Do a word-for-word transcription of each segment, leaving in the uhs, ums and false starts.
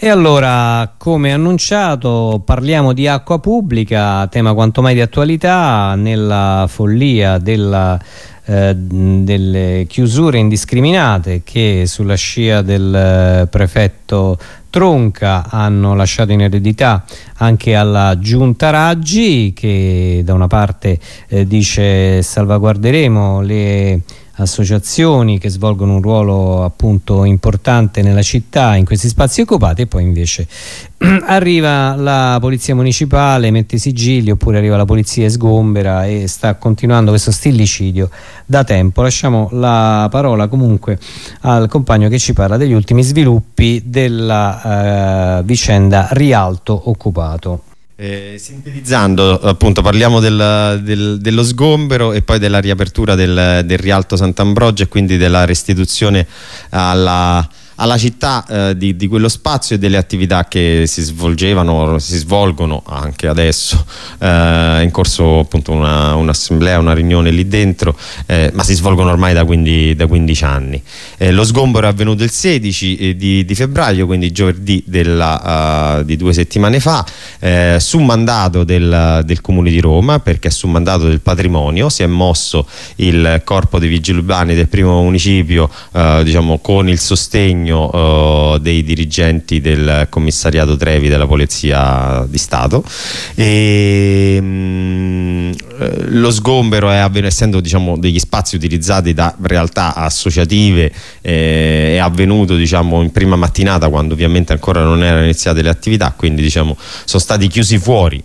E allora, come annunciato, parliamo di acqua pubblica, tema quanto mai di attualità nella follia della, eh, delle chiusure indiscriminate che sulla scia del prefetto Tronca hanno lasciato in eredità anche alla Giunta Raggi, che da una parte eh, dice salvaguarderemo le associazioni che svolgono un ruolo appunto importante nella città in questi spazi occupati, e poi invece arriva la polizia municipale, mette i sigilli, oppure arriva la polizia e sgombera, e sta continuando questo stillicidio da tempo. Lasciamo la parola comunque al compagno che ci parla degli ultimi sviluppi della eh, vicenda Rialto occupato. Eh, sintetizzando, appunto, parliamo del, del, dello sgombero e poi della riapertura del, del Rialto Sant'Ambrogio, e quindi della restituzione alla, alla città eh, di, di quello spazio e delle attività che si svolgevano, si svolgono anche adesso. Eh, in corso appunto una, un'assemblea, una riunione lì dentro, eh, ma si svolgono ormai da, quindi, da quindici anni. Eh, lo sgombero è avvenuto il sedici di, di febbraio, quindi giovedì della, uh, di due settimane fa, eh, su mandato del, del Comune di Roma, perché su mandato del patrimonio si è mosso il corpo dei vigili urbani del primo municipio, uh, diciamo con il sostegno Uh, dei dirigenti del commissariato Trevi della Polizia di Stato. E, mh, lo sgombero è avvenuto, essendo diciamo degli spazi utilizzati da realtà associative, eh, è avvenuto diciamo in prima mattinata, quando ovviamente ancora non erano iniziate le attività, quindi diciamo sono stati chiusi fuori.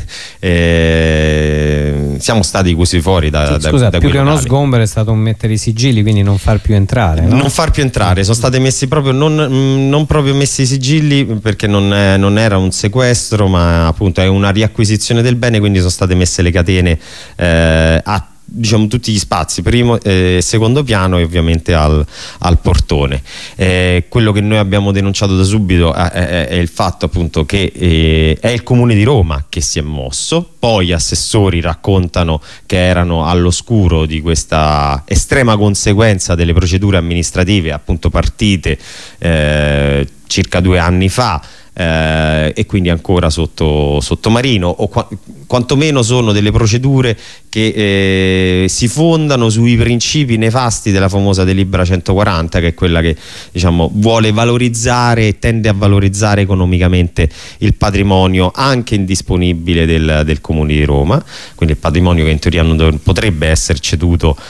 eh, siamo stati chiusi fuori da, sì, scusa, da, da più che uno locali. Sgombero è stato un mettere i sigilli, quindi non far più entrare, no? Non far più entrare, sono state messi proprio non, non proprio messi i sigilli, perché non, è, non era un sequestro, ma appunto è una riacquisizione del bene, quindi sono state messe le catene eh, a diciamo tutti gli spazi, primo e eh, secondo piano, e ovviamente al, al portone. Eh, quello che noi abbiamo denunciato da subito è, è, è il fatto appunto che eh, è il Comune di Roma che si è mosso. Poi gli assessori raccontano che erano all'oscuro di questa estrema conseguenza delle procedure amministrative appunto partite eh, circa due anni fa, eh, e quindi ancora sotto, sotto marino, o qua, quantomeno sono delle procedure che eh, si fondano sui principi nefasti della famosa delibera centoquaranta, che è quella che diciamo vuole valorizzare e tende a valorizzare economicamente il patrimonio anche indisponibile del, del Comune di Roma, quindi il patrimonio che in teoria non potrebbe essere ceduto uh,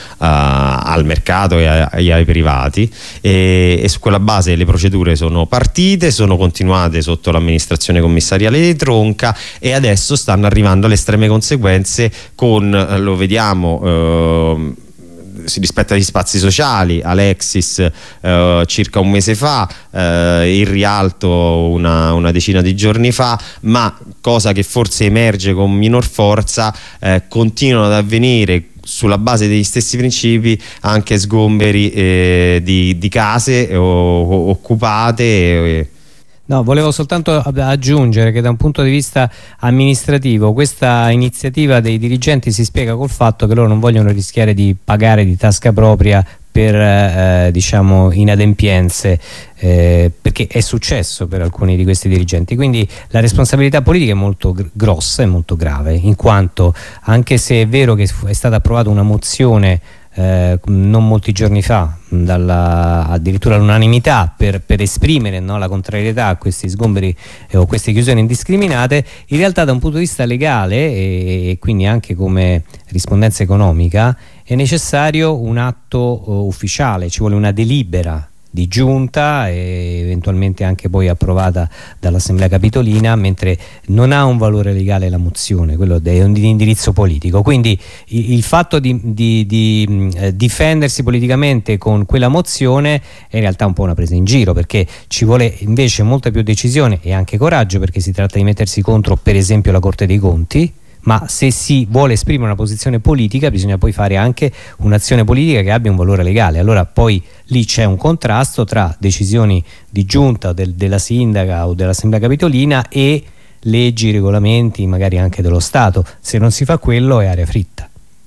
al mercato e, a, e ai privati, e, e su quella base le procedure sono partite, sono continuate sotto l'amministrazione commissariale di Tronca, e adesso stanno arrivando le estreme conseguenze con, lo vediamo, eh, rispetto agli spazi sociali, Alexis eh, circa un mese fa, eh, il Rialto una, una decina di giorni fa, ma cosa che forse emerge con minor forza, eh, continuano ad avvenire sulla base degli stessi principi anche sgomberi eh, di, di case o, o, occupate. E, No, volevo soltanto aggiungere che da un punto di vista amministrativo questa iniziativa dei dirigenti si spiega col fatto che loro non vogliono rischiare di pagare di tasca propria per eh, diciamo inadempienze, eh, perché è successo per alcuni di questi dirigenti, quindi la responsabilità politica è molto gr grossa e molto grave, in quanto anche se è vero che è stata approvata una mozione Eh, non molti giorni fa, dalla, addirittura all'unanimità, per, per esprimere no, la contrarietà a questi sgomberi eh, o queste chiusure indiscriminate, in realtà da un punto di vista legale e, e quindi anche come rispondenza economica è necessario un atto uh, ufficiale, ci vuole una delibera di giunta e eventualmente anche poi approvata dall'Assemblea Capitolina, mentre non ha un valore legale la mozione, quello è un indirizzo politico. Quindi il, il fatto di, di, di eh, difendersi politicamente con quella mozione è in realtà un po' una presa in giro, perché ci vuole invece molta più decisione e anche coraggio, perché si tratta di mettersi contro per esempio la Corte dei Conti, ma se si vuole esprimere una posizione politica bisogna poi fare anche un'azione politica che abbia un valore legale. Allora poi lì c'è un contrasto tra decisioni di giunta del, della sindaca o dell'Assemblea Capitolina e leggi, regolamenti magari anche dello Stato. Se non si fa quello è aria fritta.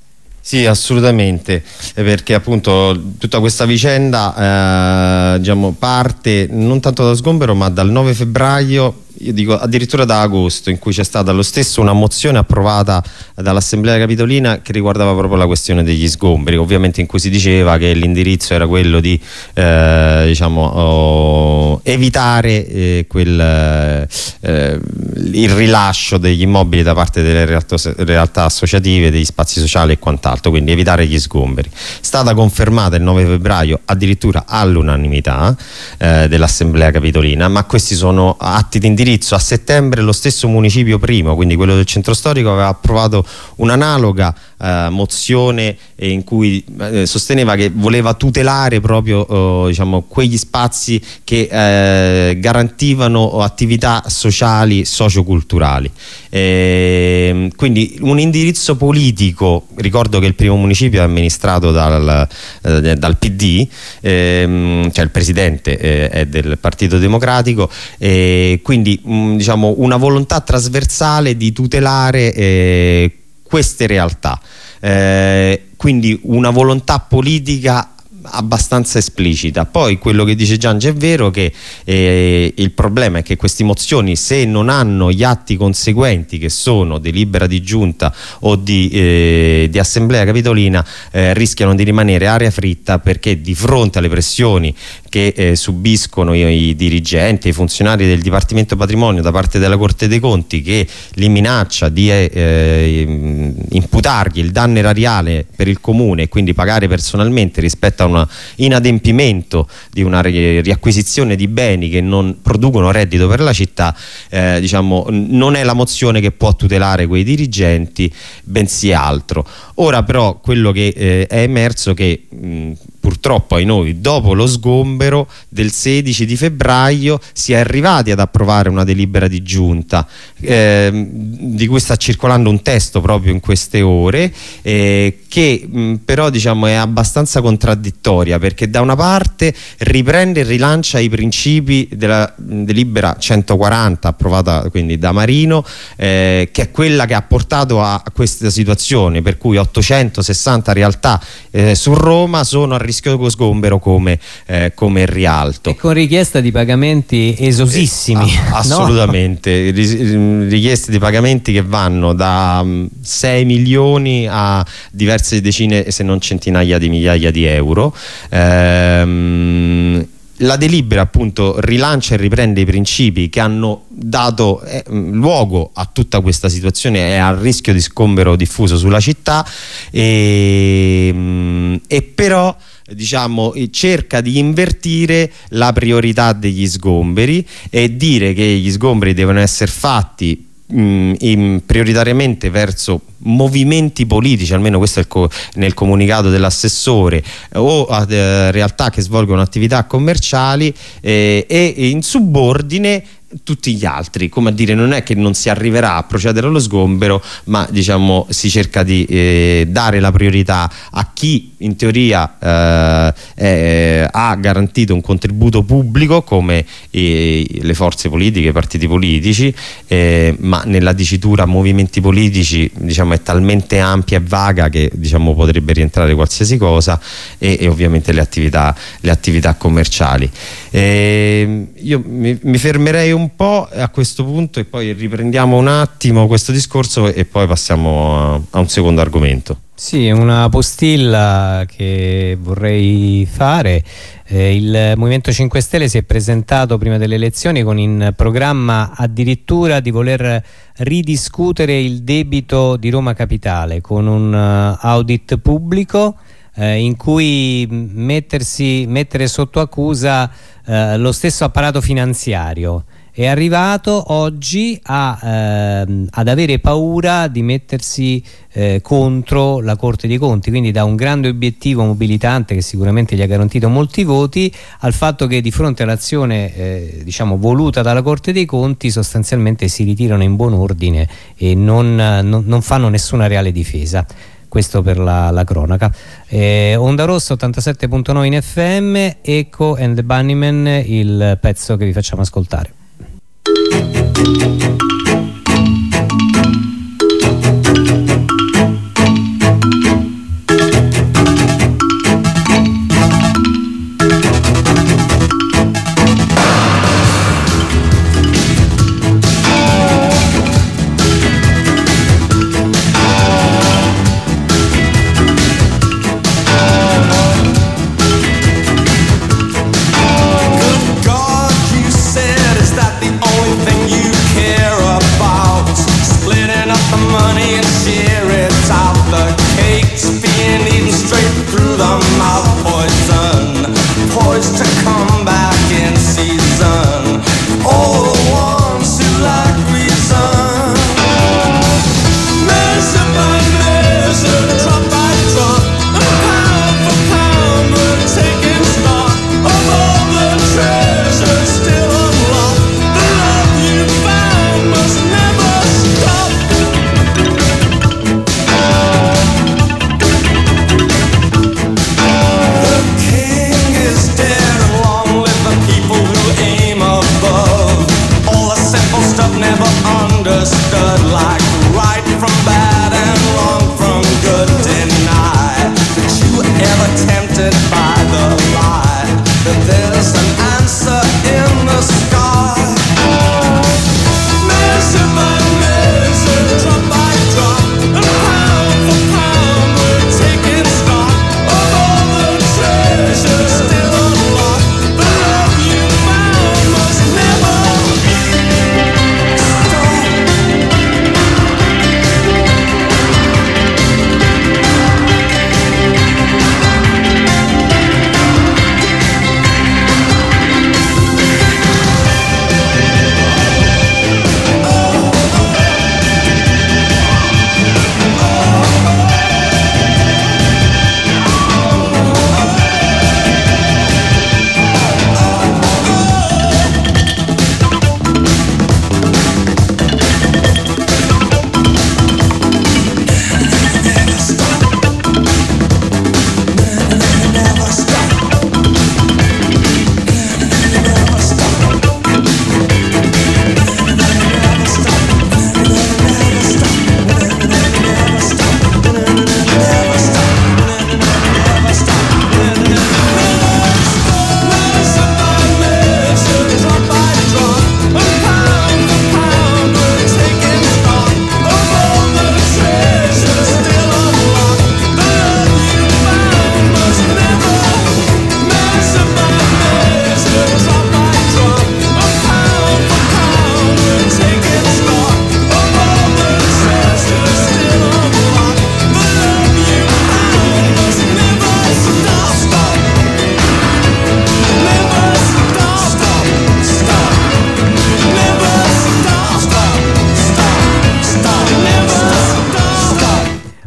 Sì, assolutamente, perché appunto tutta questa vicenda eh, diciamo, parte non tanto dallo sgombero ma dal nove febbraio, io dico addirittura da agosto, in cui c'è stata lo stesso una mozione approvata dall'Assemblea Capitolina che riguardava proprio la questione degli sgomberi, ovviamente in cui si diceva che l'indirizzo era quello di eh, diciamo, oh, evitare eh, quel, eh, il rilascio degli immobili da parte delle realtà, realtà associative, degli spazi sociali e quant'altro, quindi evitare gli sgomberi. È stata confermata il nove febbraio addirittura all'unanimità eh, dell'Assemblea Capitolina, ma questi sono atti di indirizzo. A settembre lo stesso municipio primo, quindi quello del centro storico, aveva approvato un'analoga eh, mozione eh, in cui eh, sosteneva che voleva tutelare proprio eh, diciamo, quegli spazi che eh, garantivano attività sociali, socioculturali. Eh, quindi un indirizzo politico. Ricordo che il primo municipio è amministrato dal, eh, dal P D, eh, cioè il presidente eh, è del Partito Democratico, eh, quindi mh, diciamo una volontà trasversale di tutelare eh, queste realtà, eh, quindi una volontà politica abbastanza esplicita. Poi quello che dice Giangi è vero, che eh, il problema è che queste mozioni, se non hanno gli atti conseguenti che sono delibera di giunta o di, eh, di assemblea capitolina, eh, rischiano di rimanere aria fritta, perché di fronte alle pressioni che eh, subiscono i, i dirigenti, i funzionari del Dipartimento Patrimonio da parte della Corte dei Conti, che li minaccia di eh, imputargli il danno erariale per il comune e quindi pagare personalmente rispetto a un inadempimento di una ri riacquisizione di beni che non producono reddito per la città, eh, diciamo, non è la mozione che può tutelare quei dirigenti, bensì altro. Ora però quello che eh, è emerso che mh, purtroppo ai noi, dopo lo sgombero del sedici di febbraio, si è arrivati ad approvare una delibera di giunta eh, di cui sta circolando un testo proprio in queste ore, eh, che mh, però diciamo è abbastanza contraddittoria, perché da una parte riprende e rilancia i principi della delibera centoquaranta approvata quindi da Marino, eh, che è quella che ha portato a questa situazione per cui ottocentosessanta realtà eh, su Roma sono a rischio sgombero come, eh, come Rialto, e con richiesta di pagamenti esosissimi. Eh, a, assolutamente, no? Richieste di pagamenti che vanno da um, sei milioni a diverse decine se non centinaia di migliaia di euro. ehm, La delibera appunto rilancia e riprende i principi che hanno dato eh, luogo a tutta questa situazione e al rischio di sgombero diffuso sulla città, e, e però diciamo cerca di invertire la priorità degli sgomberi e dire che gli sgomberi devono essere fatti mh, in, prioritariamente verso movimenti politici, almeno questo è il co nel comunicato dell'assessore, o a eh, realtà che svolgono attività commerciali, eh, e in subordine tutti gli altri, come a dire, non è che non si arriverà a procedere allo sgombero, ma diciamo si cerca di eh, dare la priorità a chi in teoria eh, eh, ha garantito un contributo pubblico come eh, le forze politiche, i partiti politici, eh, ma nella dicitura movimenti politici diciamo è talmente ampia e vaga che diciamo potrebbe rientrare qualsiasi cosa, e, e ovviamente le attività, le attività commerciali. Eh, io mi, mi fermerei un po' a questo punto e poi riprendiamo un attimo questo discorso e poi passiamo a, a un secondo argomento. Sì, una postilla che vorrei fare. Eh, il Movimento cinque Stelle si è presentato prima delle elezioni con in programma addirittura di voler ridiscutere il debito di Roma Capitale con un uh, audit pubblico eh, in cui mettersi, mettere sotto accusa eh, lo stesso apparato finanziario. È arrivato oggi a, ehm, ad avere paura di mettersi eh, contro la Corte dei Conti, quindi da un grande obiettivo mobilitante che sicuramente gli ha garantito molti voti, al fatto che di fronte all'azione eh, diciamo voluta dalla Corte dei Conti sostanzialmente si ritirano in buon ordine e non, non, non fanno nessuna reale difesa. Questo per la, la cronaca. eh, Onda Rossa ottantasette punto nove in F M, Echo and the Bunnymen, il pezzo che vi facciamo ascoltare.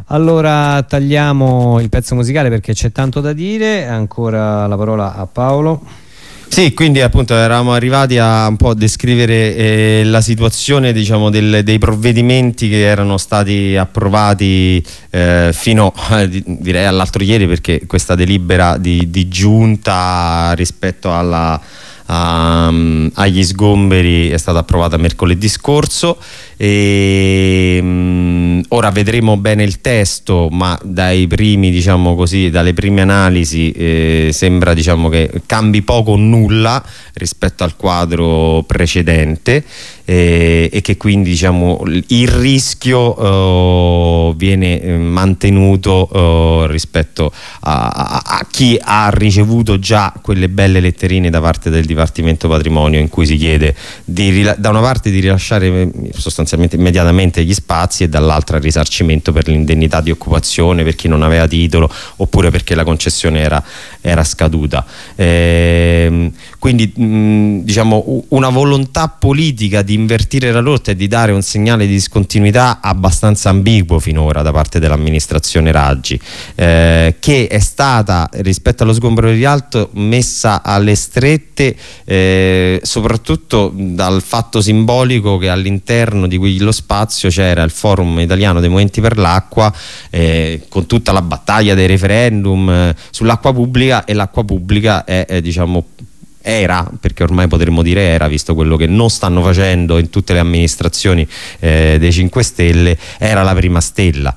Allora tagliamo il pezzo musicale perché c'è tanto da dire. Ancora la parola a Paolo. Sì, quindi appunto eravamo arrivati a un po' descrivere eh, la situazione, diciamo, del, dei provvedimenti che erano stati approvati eh, fino eh, direi all'altro ieri, perché questa delibera di, di giunta rispetto alla, a, agli sgomberi è stata approvata mercoledì scorso. E, mh, ora vedremo bene il testo, ma dai primi, diciamo così, dalle prime analisi eh, sembra, diciamo, che cambi poco o nulla rispetto al quadro precedente, eh, e che quindi, diciamo, il rischio eh, viene mantenuto eh, rispetto a, a, a chi ha ricevuto già quelle belle letterine da parte del Dipartimento Patrimonio in cui si chiede di, da una parte di rilasciare sostanzialmente immediatamente gli spazi e dall'altra il risarcimento per l'indennità di occupazione per chi non aveva titolo oppure perché la concessione era, era scaduta. Ehm, quindi mh, diciamo una volontà politica di invertire la rotta e di dare un segnale di discontinuità abbastanza ambiguo finora da parte dell'amministrazione Raggi, eh, che è stata rispetto allo sgombero di Rialto messa alle strette eh, soprattutto dal fatto simbolico che all'interno di quello spazio c'era il Forum Italiano dei Movimenti per l'Acqua, eh, con tutta la battaglia dei referendum eh, sull'acqua pubblica, e l'acqua pubblica è, è diciamo era, perché ormai potremmo dire era, visto quello che non stanno facendo in tutte le amministrazioni eh, dei cinque Stelle, era la prima stella,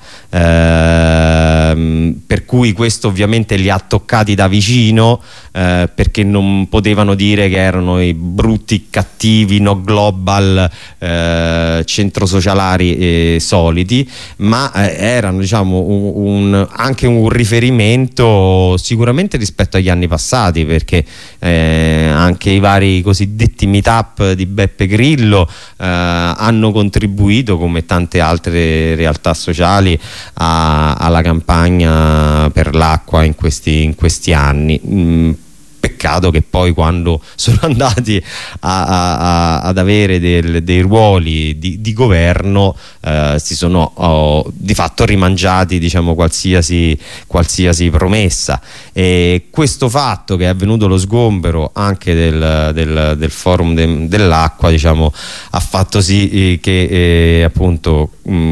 eh, per cui questo ovviamente li ha toccati da vicino, eh, perché non potevano dire che erano i brutti, cattivi, no global, eh, centro socialari eh, soliti, ma eh, erano, diciamo, un, un, anche un riferimento sicuramente rispetto agli anni passati, perché eh, anche i vari cosiddetti meetup di Beppe Grillo eh, hanno contribuito, come tante altre realtà sociali, a, alla campagna per l'acqua in questi, in questi anni. Mm, peccato che poi quando sono andati a, a, ad avere del, dei ruoli di, di governo eh, si sono oh, di fatto rimangiati, diciamo, qualsiasi, qualsiasi promessa, e questo fatto che è avvenuto lo sgombero anche del, del, del forum de, dell'acqua, diciamo, ha fatto sì che eh, appunto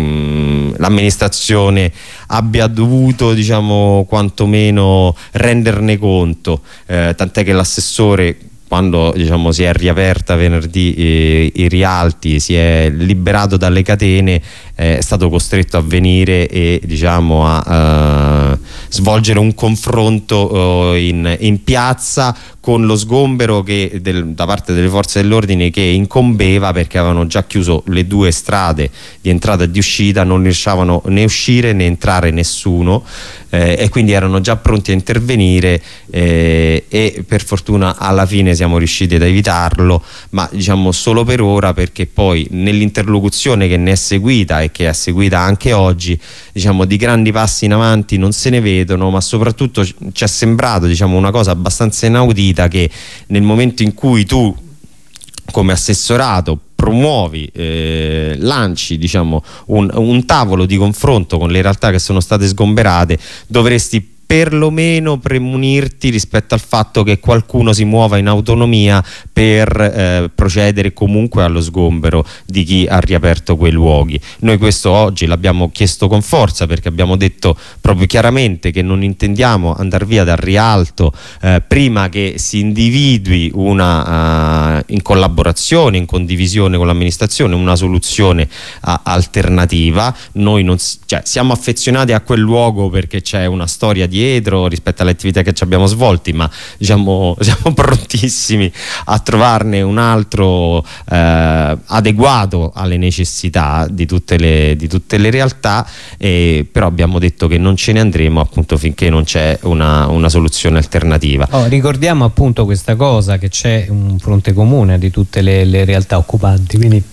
l'amministrazione abbia dovuto, diciamo, quantomeno renderne conto, eh, tant'è che l'assessore, quando, diciamo, si è riaperta venerdì eh, i Rialti, si è liberato dalle catene, eh, è stato costretto a venire e, diciamo, a uh, svolgere un confronto uh, in, in piazza con lo sgombero che del, da parte delle forze dell'ordine che incombeva, perché avevano già chiuso le due strade di entrata e di uscita, non riuscivano né uscire né entrare nessuno, eh, e quindi erano già pronti a intervenire, eh, e per fortuna alla fine siamo riusciti ad evitarlo, ma, diciamo, solo per ora, perché poi nell'interlocuzione che ne è seguita e che è seguita anche oggi, diciamo, di grandi passi in avanti non se ne vedono, ma soprattutto ci è sembrato, diciamo, una cosa abbastanza inaudita, che nel momento in cui tu come assessorato promuovi, eh, lanci, diciamo, un, un tavolo di confronto con le realtà che sono state sgomberate, dovresti perlomeno premunirti rispetto al fatto che qualcuno si muova in autonomia per eh, procedere comunque allo sgombero di chi ha riaperto quei luoghi. Noi questo oggi l'abbiamo chiesto con forza, perché abbiamo detto proprio chiaramente che non intendiamo andare via dal Rialto eh, prima che si individui una, uh, in collaborazione, in condivisione con l'amministrazione, una soluzione uh, alternativa. Noi non, cioè, siamo affezionati a quel luogo perché c'è una storia dietro rispetto alle attività che ci abbiamo svolti, ma, diciamo, siamo prontissimi a trovarne un altro eh, adeguato alle necessità di tutte le, di tutte le realtà, eh, però abbiamo detto che non ce ne andremo appunto finché non c'è una, una soluzione alternativa. Oh, ricordiamo appunto questa cosa, che c'è un fronte comune di tutte le, le realtà occupanti, quindi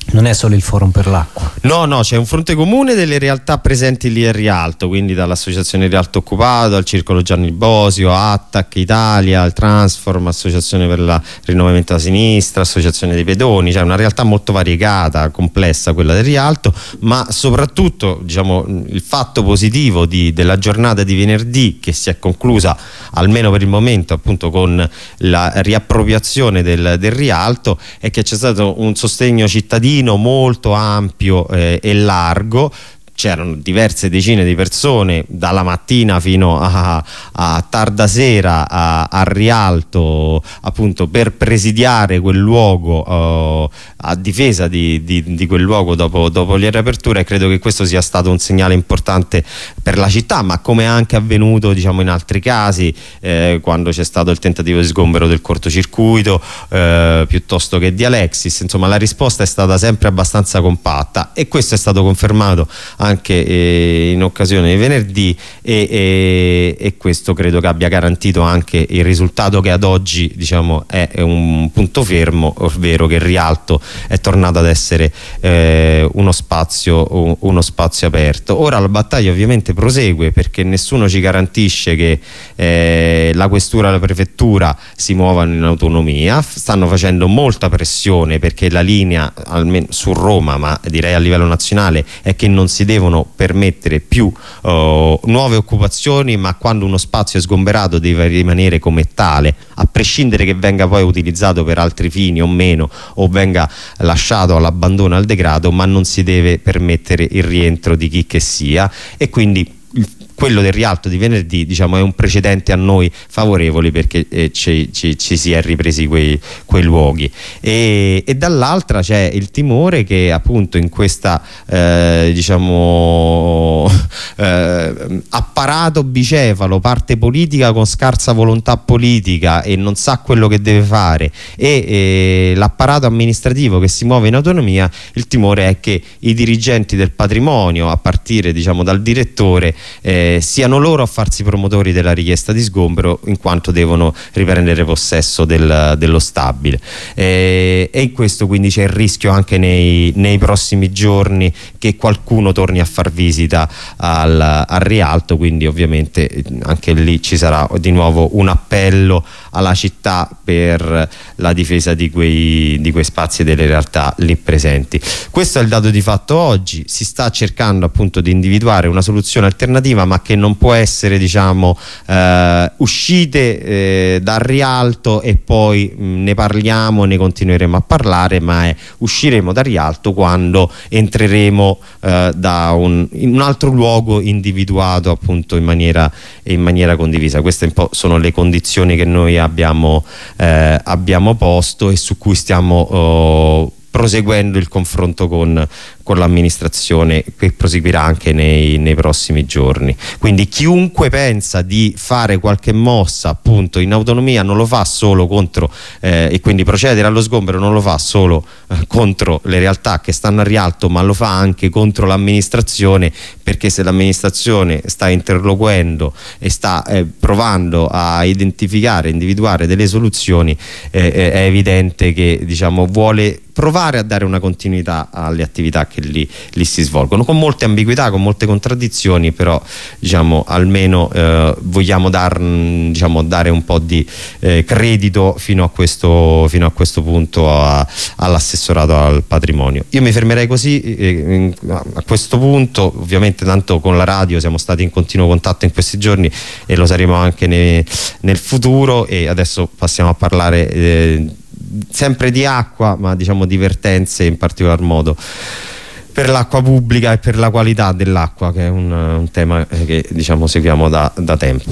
Non è solo il Forum per l'acqua. No, no, c'è un fronte comune delle realtà presenti lì a Rialto, quindi dall'Associazione Rialto Occupato al Circolo Gianni Bosio, Attac Italia, al Transform, Associazione per il Rinnovamento della Sinistra, Associazione dei Pedoni, cioè una realtà molto variegata, complessa quella del Rialto, ma soprattutto, diciamo, il fatto positivo di, della giornata di venerdì, che si è conclusa almeno per il momento appunto con la riappropriazione del, del Rialto, è che c'è stato un sostegno cittadino molto ampio eh, e largo. C'erano diverse decine di persone dalla mattina fino a, a tarda sera a, a Rialto, appunto, per presidiare quel luogo, uh, a difesa di, di, di quel luogo dopo, dopo le riaperture, e credo che questo sia stato un segnale importante per la città, ma come è anche avvenuto, diciamo, in altri casi, eh, quando c'è stato il tentativo di sgombero del cortocircuito eh, piuttosto che di Alexis. Insomma, la risposta è stata sempre abbastanza compatta, e questo è stato confermato anche eh, in occasione di venerdì, e, e, e questo credo che abbia garantito anche il risultato che ad oggi, diciamo, è, è un punto fermo, ovvero che Rialto è tornato ad essere eh, uno spazio uno spazio aperto. Ora la battaglia ovviamente prosegue, perché nessuno ci garantisce che eh, la questura e la prefettura si muovano in autonomia. Stanno facendo molta pressione perché la linea, almeno su Roma, ma direi a livello nazionale, è che non si devono permettere più uh, nuove occupazioni, ma quando uno spazio è sgomberato deve rimanere come tale, a prescindere che venga poi utilizzato per altri fini o meno, o venga lasciato all'abbandono, al degrado, ma non si deve permettere il rientro di chi che sia. E quindi quello del Rialto di venerdì, diciamo, è un precedente a noi favorevoli, perché eh, ci, ci, ci si è ripresi quei, quei luoghi, e, e dall'altra c'è il timore che appunto in questa eh, diciamo eh, apparato bicefalo, parte politica con scarsa volontà politica e non sa quello che deve fare, e, e l'apparato amministrativo che si muove in autonomia, il timore è che i dirigenti del patrimonio, a partire, diciamo, dal direttore, eh, siano loro a farsi promotori della richiesta di sgombero, in quanto devono riprendere possesso del, dello stabile, eh, e in questo quindi c'è il rischio anche nei, nei prossimi giorni che qualcuno torni a far visita al, al Rialto. Quindi ovviamente anche lì ci sarà di nuovo un appello alla città per la difesa di quei, di quei spazi e delle realtà lì presenti. Questo è il dato di fatto oggi. Si sta cercando appunto di individuare una soluzione alternativa, ma che non può essere, diciamo, eh, uscite eh, dal Rialto e poi mh, ne parliamo, ne continueremo a parlare, ma è usciremo dal Rialto quando entreremo eh, da un, in un altro luogo individuato appunto in maniera, in maniera condivisa. Queste un po' sono le condizioni che noi abbiamo, eh, abbiamo posto e su cui stiamo oh, proseguendo il confronto con, con l'amministrazione, che proseguirà anche nei, nei prossimi giorni. Quindi chiunque pensa di fare qualche mossa appunto in autonomia non lo fa solo contro eh, e quindi procedere allo sgombero non lo fa solo eh, contro le realtà che stanno a Rialto, ma lo fa anche contro l'amministrazione, perché se l'amministrazione sta interloquendo e sta eh, provando a identificare, individuare delle soluzioni, eh, è evidente che, diciamo, vuole provare a dare una continuità alle attività che lì, lì si svolgono, con molte ambiguità, con molte contraddizioni, però, diciamo, almeno eh, vogliamo dar, diciamo, dare un po' di eh, credito fino a questo, fino a questo punto all'assessorato al patrimonio. Io mi fermerei così eh, a questo punto. Ovviamente tanto con la radio siamo stati in continuo contatto in questi giorni e lo saremo anche ne, nel futuro, e adesso passiamo a parlare eh, sempre di acqua, ma, diciamo, di vertenze, in particolar modo per l'acqua pubblica e per la qualità dell'acqua, che è un, un tema che, diciamo, seguiamo da, da tempo.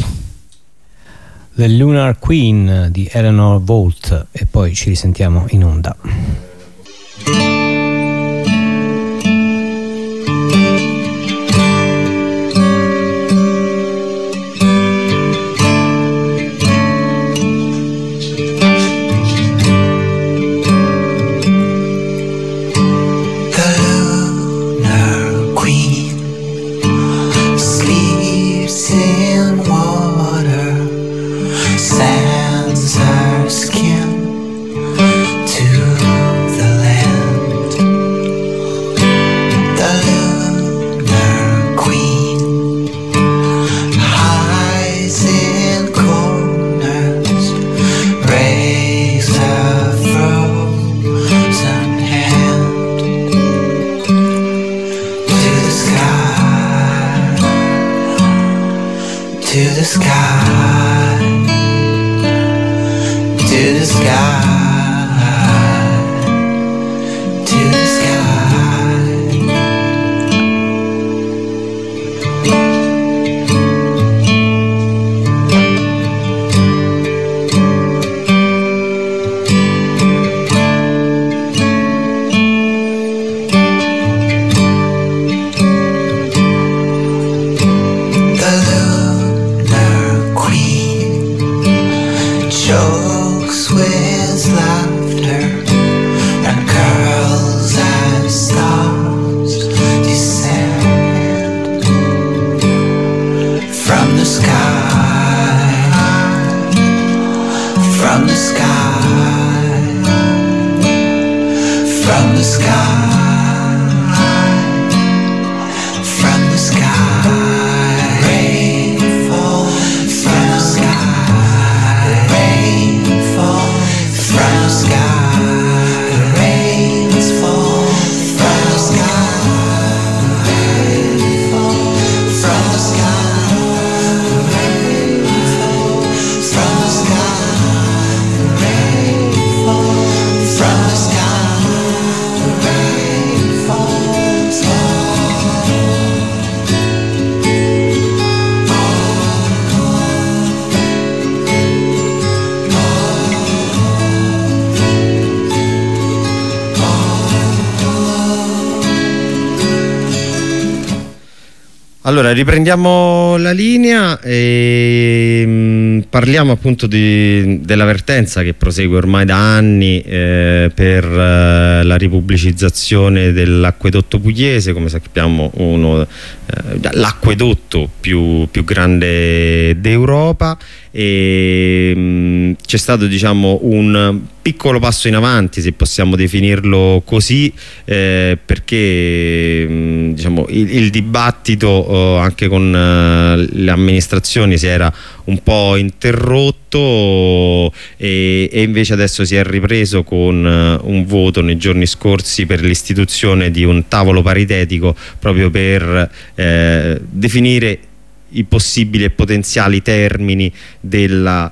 The Lunar Queen di Eleanor Volt, e poi ci risentiamo in onda. Sands her skin to the land. Allora, riprendiamo la linea e mh, parliamo appunto di, dell'avvertenza che prosegue ormai da anni eh, per eh, la ripubblicizzazione dell'acquedotto pugliese, come sappiamo uno eh, l'acquedotto più, più grande d'Europa, e c'è stato, diciamo, un piccolo passo in avanti, se possiamo definirlo così, eh, perché mh, diciamo, il, il dibattito eh, anche con eh, le amministrazioni si era un po' interrotto e, e invece adesso si è ripreso con uh, un voto nei giorni scorsi per l'istituzione di un tavolo paritetico proprio per eh, definire i possibili e potenziali termini della,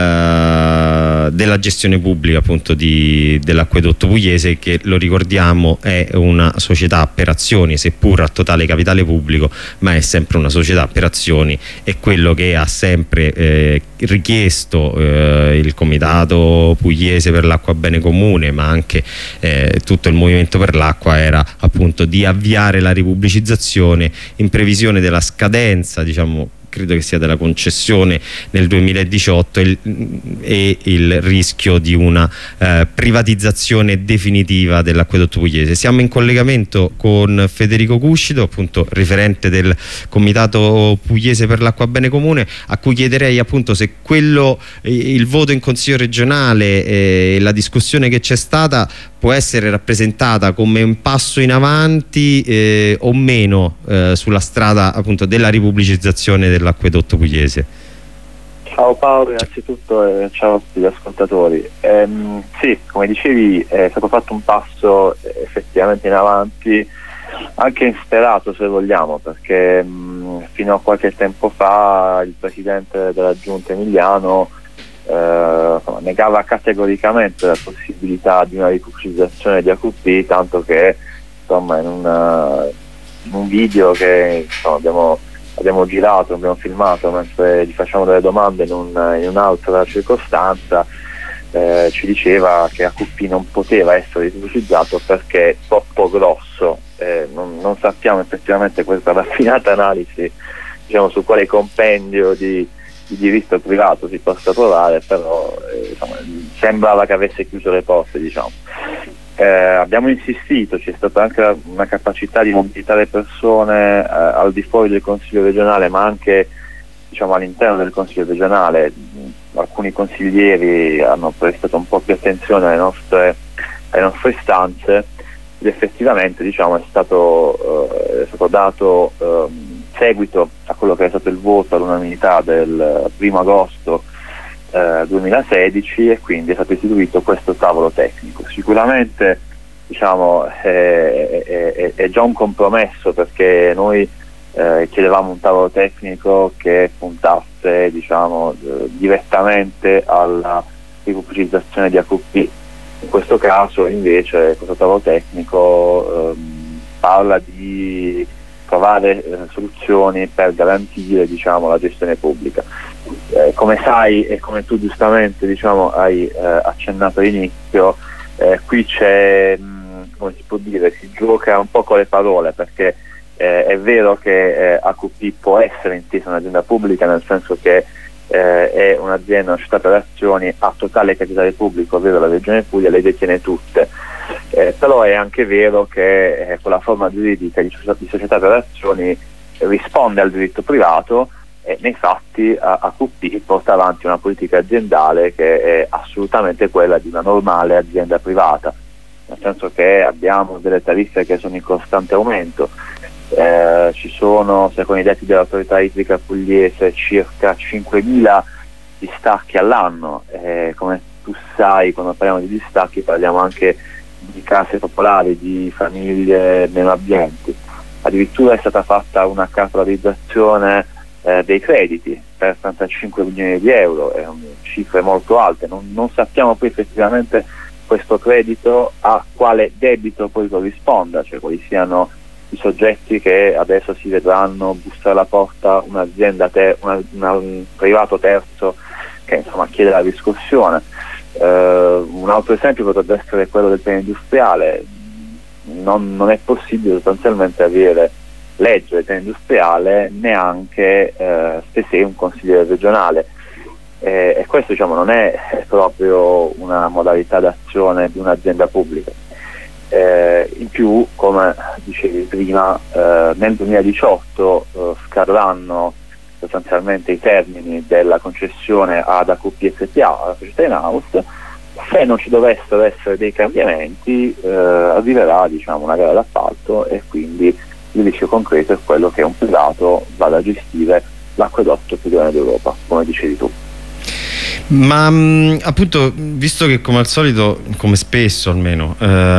uh, della gestione pubblica appunto di, dell'acquedotto pugliese, che, lo ricordiamo, è una società per azioni, seppur a totale capitale pubblico, ma è sempre una società per azioni. È quello che ha sempre eh, richiesto eh, il Comitato Pugliese per l'Acqua Bene Comune, ma anche eh, tutto il Movimento per l'Acqua, era appunto di avviare la ripubblicizzazione in previsione della scadenza, diciamo, credo che sia della concessione nel duemiladiciotto, e, e il rischio di una eh, privatizzazione definitiva dell'acquedotto pugliese. Siamo in collegamento con Federico Cuscito, appunto referente del Comitato Pugliese per l'Acqua Bene Comune, a cui chiederei appunto se quello, il voto in Consiglio regionale e eh, la discussione che c'è stata può essere rappresentata come un passo in avanti eh, o meno eh, sulla strada appunto della ripubblicizzazione dell'acquedotto pugliese. Ciao Paolo, innanzitutto e ciao a tutti gli ascoltatori. Ehm, sì, come dicevi, è stato fatto un passo effettivamente in avanti, anche insperato se vogliamo, perché mh, fino a qualche tempo fa il presidente della giunta Emiliano Eh, negava categoricamente la possibilità di una ripubblicizzazione di A Q P, tanto che insomma in, una, in un video che insomma, abbiamo, abbiamo girato, abbiamo filmato mentre gli facciamo delle domande in, un, in un'altra circostanza, eh, ci diceva che A Q P non poteva essere ripubblicizzato perché è troppo grosso. Eh, non, non sappiamo effettivamente questa raffinata analisi, diciamo, su quale compendio di di diritto privato si possa trovare, però eh, insomma, sembrava che avesse chiuso le porte, diciamo. Eh, abbiamo insistito, c'è stata anche una capacità di mobilitare persone eh, al di fuori del Consiglio regionale, ma anche, diciamo, all'interno del Consiglio regionale. Alcuni consiglieri hanno prestato un po' più attenzione alle nostre, alle nostre istanze, ed effettivamente, diciamo, è stato, eh, è stato dato eh, seguito a quello che è stato il voto all'unanimità del primo agosto eh, duemilasedici, e quindi è stato istituito questo tavolo tecnico. Sicuramente, diciamo, è, è, è già un compromesso, perché noi eh, chiedevamo un tavolo tecnico che puntasse, diciamo, eh, direttamente alla ripubblicizzazione di A Q P. In questo caso invece questo tavolo tecnico ehm, parla di trovare eh, soluzioni per garantire, diciamo, la gestione pubblica. Eh, come sai e come tu giustamente, diciamo, hai eh, accennato all'inizio, eh, qui c'è, mh, come si può dire, si gioca un po' con le parole, perché eh, è vero che eh, A Q P può essere intesa un'azienda pubblica, nel senso che eh, è un'azienda, una società per azioni a totale capitale pubblico, ovvero la Regione Puglia le detiene tutte. Eh, però è anche vero che eh, quella forma giuridica di società, di società per azioni risponde al diritto privato, e nei fatti A Q P porta avanti una politica aziendale che è assolutamente quella di una normale azienda privata. nel senso che abbiamo delle tariffe che sono in costante aumento. Eh, ci sono, secondo i dati dell'autorità idrica pugliese, circa cinquemila distacchi all'anno. Eh, come tu sai, quando parliamo di distacchi parliamo anche di case popolari, di famiglie meno abbienti. Addirittura è stata fatta una capitalizzazione eh, dei crediti per trentacinque milioni di euro, è un, cifre molto alte. Non, non sappiamo poi effettivamente questo credito a quale debito poi corrisponda, cioè quali siano i soggetti che adesso si vedranno bussare alla porta un'azienda, ter- una, una, un privato terzo che insomma chiede la riscossione. Uh, un altro esempio potrebbe essere quello del piano industriale. Non, non è possibile sostanzialmente avere legge del piano industriale neanche uh, se sei un consigliere regionale, eh, e questo diciamo non è proprio una modalità d'azione di un'azienda pubblica. Eh, in più, come dicevi prima, eh, nel duemiladiciotto eh, scadranno sostanzialmente i termini della concessione ad A Q P S P A, alla società in house. Se non ci dovessero essere dei cambiamenti, eh, arriverà diciamo una gara d'appalto, e quindi il rischio concreto è quello che un privato vada a gestire l'acquedotto più grande d'Europa, come dicevi tu. Ma mh, appunto, visto che come al solito, come spesso almeno,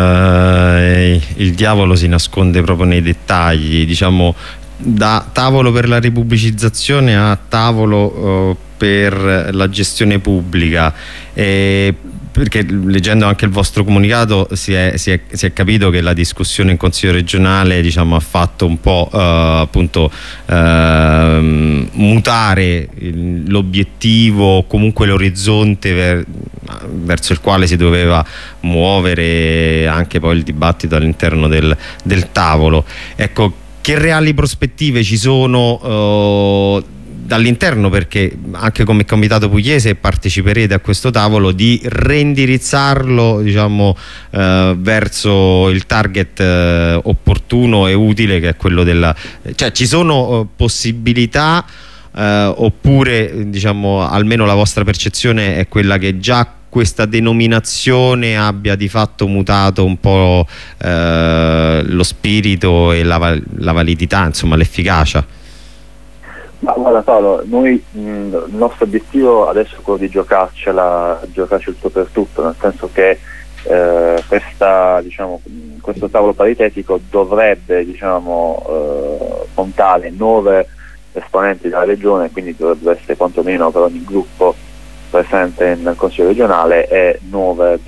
eh, il diavolo si nasconde proprio nei dettagli, diciamo, da tavolo per la ripubblicizzazione a tavolo eh, per la gestione pubblica, eh, perché leggendo anche il vostro comunicato si è, si è, si è capito che la discussione in Consiglio regionale, diciamo, ha fatto un po' eh, appunto eh, mutare l'obiettivo, comunque l'orizzonte ver verso il quale si doveva muovere anche poi il dibattito all'interno del, del tavolo. Ecco, che reali prospettive ci sono eh, dall'interno, perché anche come Comitato Pugliese parteciperete a questo tavolo, di reindirizzarlo, diciamo, eh, verso il target eh, opportuno e utile, che è quello della... cioè ci sono eh, possibilità eh, oppure, diciamo, almeno la vostra percezione è quella che già questa denominazione abbia di fatto mutato un po' eh, lo spirito e la, la validità, insomma l'efficacia? Ma guarda Paolo, noi mh, il nostro obiettivo adesso è quello di giocarcela, giocarci il tutto per tutto, nel senso che eh, questa, diciamo, questo tavolo paritetico dovrebbe, diciamo, eh, contare nove esponenti della regione, quindi dovrebbe essere quantomeno per ogni gruppo presente nel Consiglio regionale e nove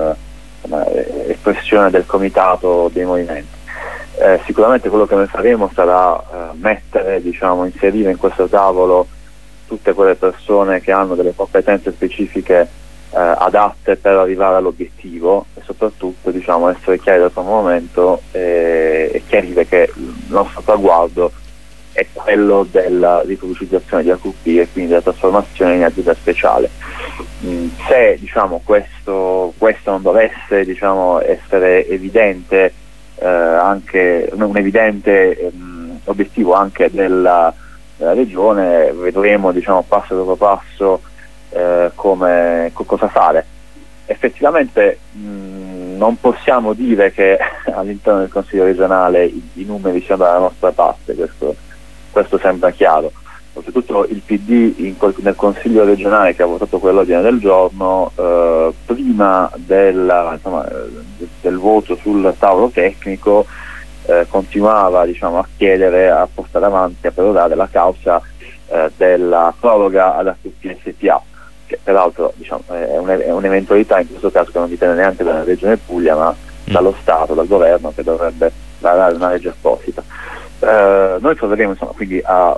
dell'espressione del comitato dei movimenti. Eh, sicuramente quello che noi faremo sarà eh, mettere, diciamo, inserire in questo tavolo tutte quelle persone che hanno delle competenze specifiche eh, adatte per arrivare all'obiettivo, e soprattutto, diciamo, essere chiari dal primo momento e, e chiarire che il nostro traguardo è quello della ripubblicizzazione di A Q P e quindi della trasformazione in azienda speciale. Mm, se diciamo, questo, questo non dovesse, diciamo, essere evidente, Eh, anche un evidente ehm, obiettivo anche della, della regione, vedremo, diciamo, passo dopo passo eh, come co cosa fare. Effettivamente mh, non possiamo dire che all'interno del Consiglio regionale i, i numeri siano dalla nostra parte, questo, questo sembra chiaro. Oltretutto il P D in, nel Consiglio regionale che ha votato quell'ordine del giorno, eh, prima della, insomma, del voto sul tavolo tecnico, eh, continuava, diciamo, a chiedere, a portare avanti, a perorare la causa eh, della proroga ad A Q P S P A, che peraltro, diciamo, è un'eventualità in questo caso che non dipende neanche dalla Regione Puglia, ma dallo Stato, dal governo, che dovrebbe varare una legge apposita. Eh, noi proveremo, insomma, quindi a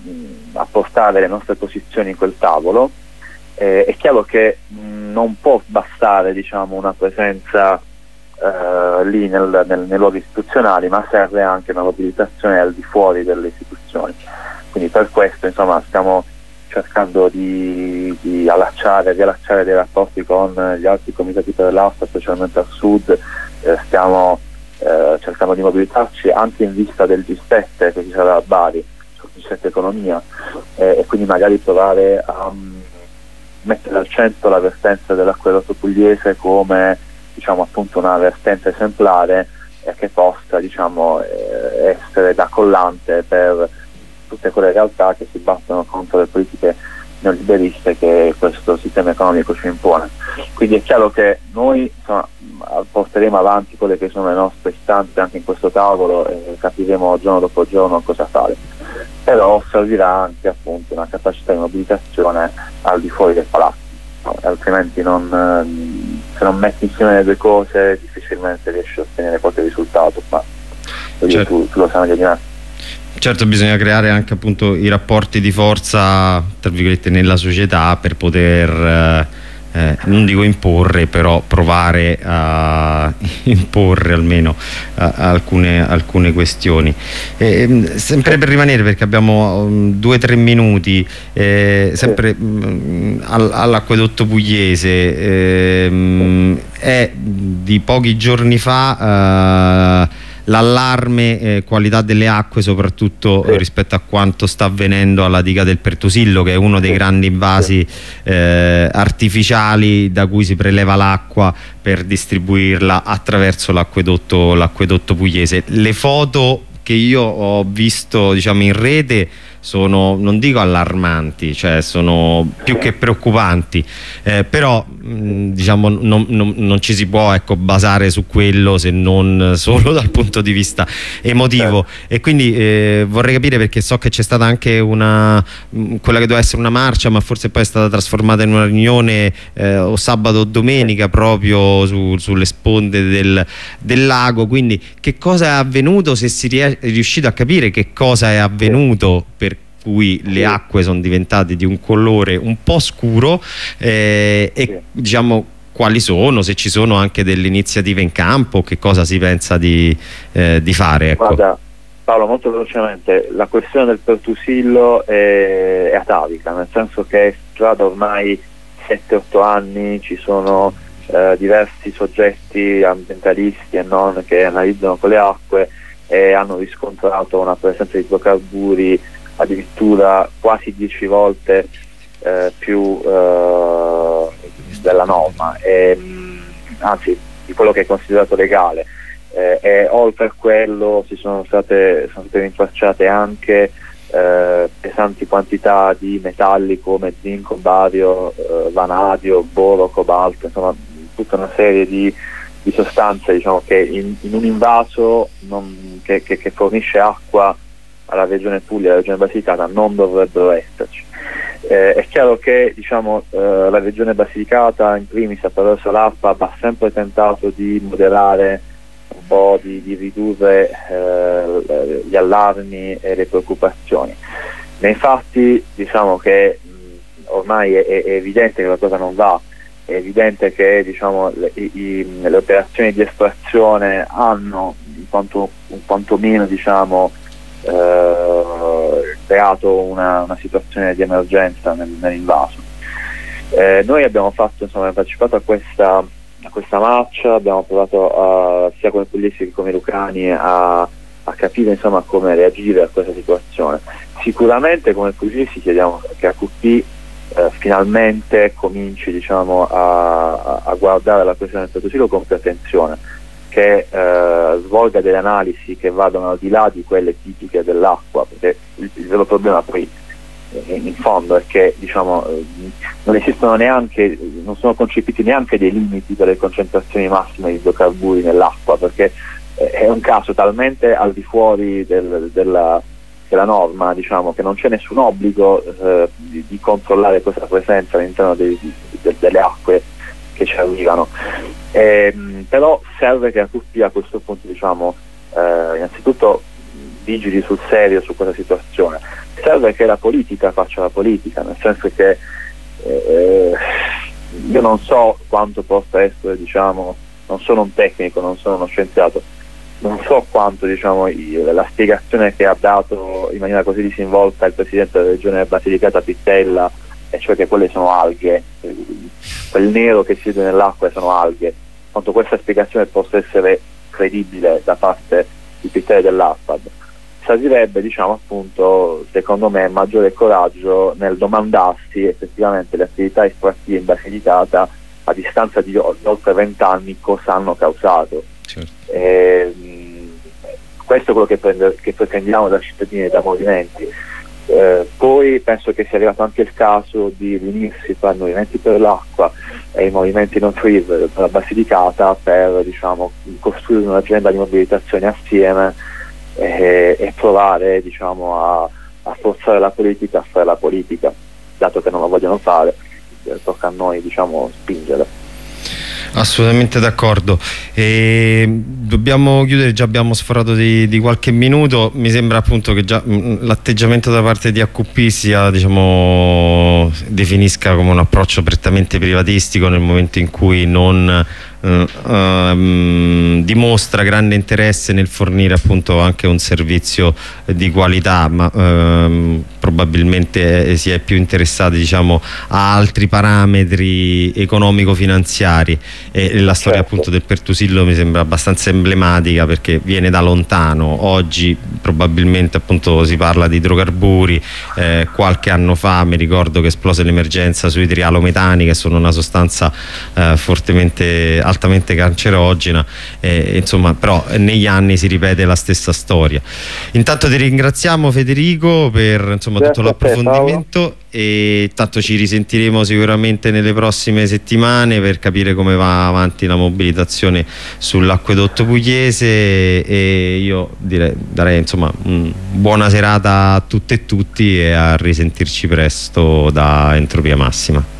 a portare le nostre posizioni in quel tavolo. Eh, è chiaro che mh, non può bastare, diciamo, una presenza eh, lì nel, nel, nei luoghi istituzionali, ma serve anche una mobilitazione al di fuori delle istituzioni. Quindi per questo, insomma, stiamo cercando di, di allacciare, riallacciare dei rapporti con gli altri comitati per l'Austria, specialmente al sud. Eh, stiamo eh, cercando di mobilitarci anche in vista del G sette che ci sarà a Bari, G sette Economia, eh, e quindi magari provare a um, mettere al centro la vertenza dell'acquedotto pugliese come diciamo appunto una vertenza esemplare e che possa diciamo eh, essere da collante per tutte quelle realtà che si battono contro le politiche neoliberiste che questo sistema economico ci impone. Quindi è chiaro che noi insomma, porteremo avanti quelle che sono le nostre istanze anche in questo tavolo e capiremo giorno dopo giorno cosa fare, però servirà anche appunto una capacità di mobilitazione al di fuori del palazzo, no? Altrimenti non, se non metti insieme le due cose difficilmente riesci a ottenere qualche risultato, ma certo. tu, tu lo sai meglio di me. Certo, bisogna creare anche appunto i rapporti di forza tra virgolette nella società per poter eh, eh, non dico imporre, però provare a imporre almeno a, a alcune, alcune questioni. Eh, sempre per rimanere, perché abbiamo um, due o tre minuti, eh, sempre um, all, all'acquedotto pugliese, eh, è di pochi giorni fa uh, l'allarme eh, qualità delle acque, soprattutto sì. rispetto a quanto sta avvenendo alla diga del Pertusillo, che è uno dei grandi invasi eh, artificiali da cui si preleva l'acqua per distribuirla attraverso l'acquedotto l'acquedotto pugliese. Le foto che io ho visto diciamo in rete sono, non dico allarmanti, cioè sono più che preoccupanti, eh, però mh, diciamo non, non, non ci si può ecco, basare su quello se non solo dal punto di vista emotivo, e quindi eh, vorrei capire, perché so che c'è stata anche una mh, quella che doveva essere una marcia, ma forse poi è stata trasformata in una riunione eh, o sabato o domenica proprio su, sulle sponde del, del lago, quindi che cosa è avvenuto, se si è riuscito a capire che cosa è avvenuto per cui le acque sono diventate di un colore un po' scuro, eh, e diciamo quali sono, se ci sono anche delle iniziative in campo, che cosa si pensa di, eh, di fare, ecco. Guarda Paolo, molto velocemente, la questione del Pertusillo è, è atavica, nel senso che già da ormai sette otto anni ci sono eh, diversi soggetti ambientalisti e non che analizzano quelle acque e hanno riscontrato una presenza di idrocarburi addirittura quasi dieci volte eh, più eh, della norma, e, anzi di quello che è considerato legale, eh, e oltre a quello si sono state, sono state rintracciate anche eh, pesanti quantità di metalli come zinco, bario, eh, vanadio, boro, cobalto, insomma tutta una serie di, di sostanze diciamo, che in, in un invaso non, che, che, che fornisce acqua alla regione Puglia e alla regione Basilicata non dovrebbero esserci. Eh, è chiaro che diciamo, eh, la regione Basilicata in primis attraverso l'ARPAB ha sempre tentato di moderare un po', di, di ridurre eh, gli allarmi e le preoccupazioni. Ma infatti diciamo che mh, ormai è, è evidente che la cosa non va, è evidente che diciamo, le, i, le operazioni di estrazione hanno quanto, quantomeno diciamo, Eh, creato una, una situazione di emergenza nel, nell'invaso. Eh, noi abbiamo fatto, insomma, partecipato a questa, a questa marcia, abbiamo provato a, sia come pugliesi che come lucani a, a capire insomma come reagire a questa situazione. Sicuramente come pugliesi chiediamo che A Q P eh, finalmente cominci diciamo, a, a guardare la questione del Pertusillo con più attenzione, che eh, svolga delle analisi che vadano al di là di quelle tipiche dell'acqua, perché il, il vero problema poi eh, in fondo è che diciamo, eh, non esistono neanche, non sono concepiti neanche dei limiti delle concentrazioni massime di idrocarburi nell'acqua, perché eh, è un caso talmente al di fuori del, della, della norma diciamo, che non c'è nessun obbligo eh, di, di controllare questa presenza all'interno dei, di, de, delle acque che ci arrivano. Eh, però serve che A Q P a questo punto diciamo eh, innanzitutto vigili sul serio su questa situazione, serve che la politica faccia la politica, nel senso che eh, io non so quanto possa essere diciamo, non sono un tecnico, non sono uno scienziato, non so quanto diciamo, la spiegazione che ha dato in maniera così disinvolta il presidente della regione Basilicata Pittella, e cioè che quelle sono alghe, quel nero che si vede nell'acqua sono alghe, quanto questa spiegazione possa essere credibile da parte di Pittella dell'ARPAB. Servirebbe diciamo appunto secondo me maggiore coraggio nel domandarsi effettivamente le attività estrattive in Basilicata a distanza di oltre vent'anni cosa hanno causato. Certo. E, mh, questo è quello che, prende, che pretendiamo da cittadini e da movimenti. Eh, poi penso che sia arrivato anche il caso di riunirsi tra i movimenti per l'acqua e i movimenti non river della Basilicata per, diciamo, costruire un'agenda di mobilitazione assieme e, e provare, diciamo, a, a forzare la politica a fare la politica, dato che non lo vogliono fare, tocca a noi, diciamo, spingere. Assolutamente d'accordo. E dobbiamo chiudere, già abbiamo sforato di, di qualche minuto. Mi sembra appunto che già l'atteggiamento da parte di A Q P sia, diciamo, definisca come un approccio prettamente privatistico nel momento in cui non Uh, uh, dimostra grande interesse nel fornire appunto anche un servizio di qualità, ma uh, probabilmente si è più interessati, diciamo, a altri parametri economico-finanziari, e la storia, certo, appunto del Pertusillo mi sembra abbastanza emblematica, perché viene da lontano. Oggi probabilmente appunto si parla di idrocarburi, eh, qualche anno fa mi ricordo che esplose l'emergenza sui trialometani, che sono una sostanza eh, fortemente altamente cancerogena, eh, insomma, però negli anni si ripete la stessa storia. Intanto ti ringraziamo, Federico, per, insomma, tutto l'approfondimento, e tanto ci risentiremo sicuramente nelle prossime settimane per capire come va avanti la mobilitazione sull'acquedotto pugliese, e io direi, darei, insomma, mh, buona serata a tutte e tutti, e a risentirci presto da Entropia Massima.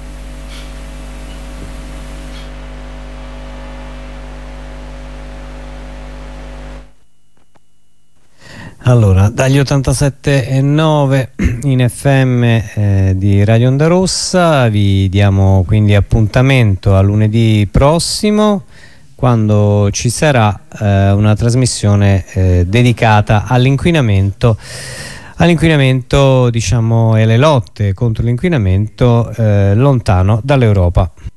Allora, dagli ottantasette e nove in F M eh, di Radio Onda Rossa vi diamo quindi appuntamento a lunedì prossimo, quando ci sarà eh, una trasmissione eh, dedicata all'inquinamento all'inquinamento, diciamo, e le lotte contro l'inquinamento eh, lontano dall'Europa.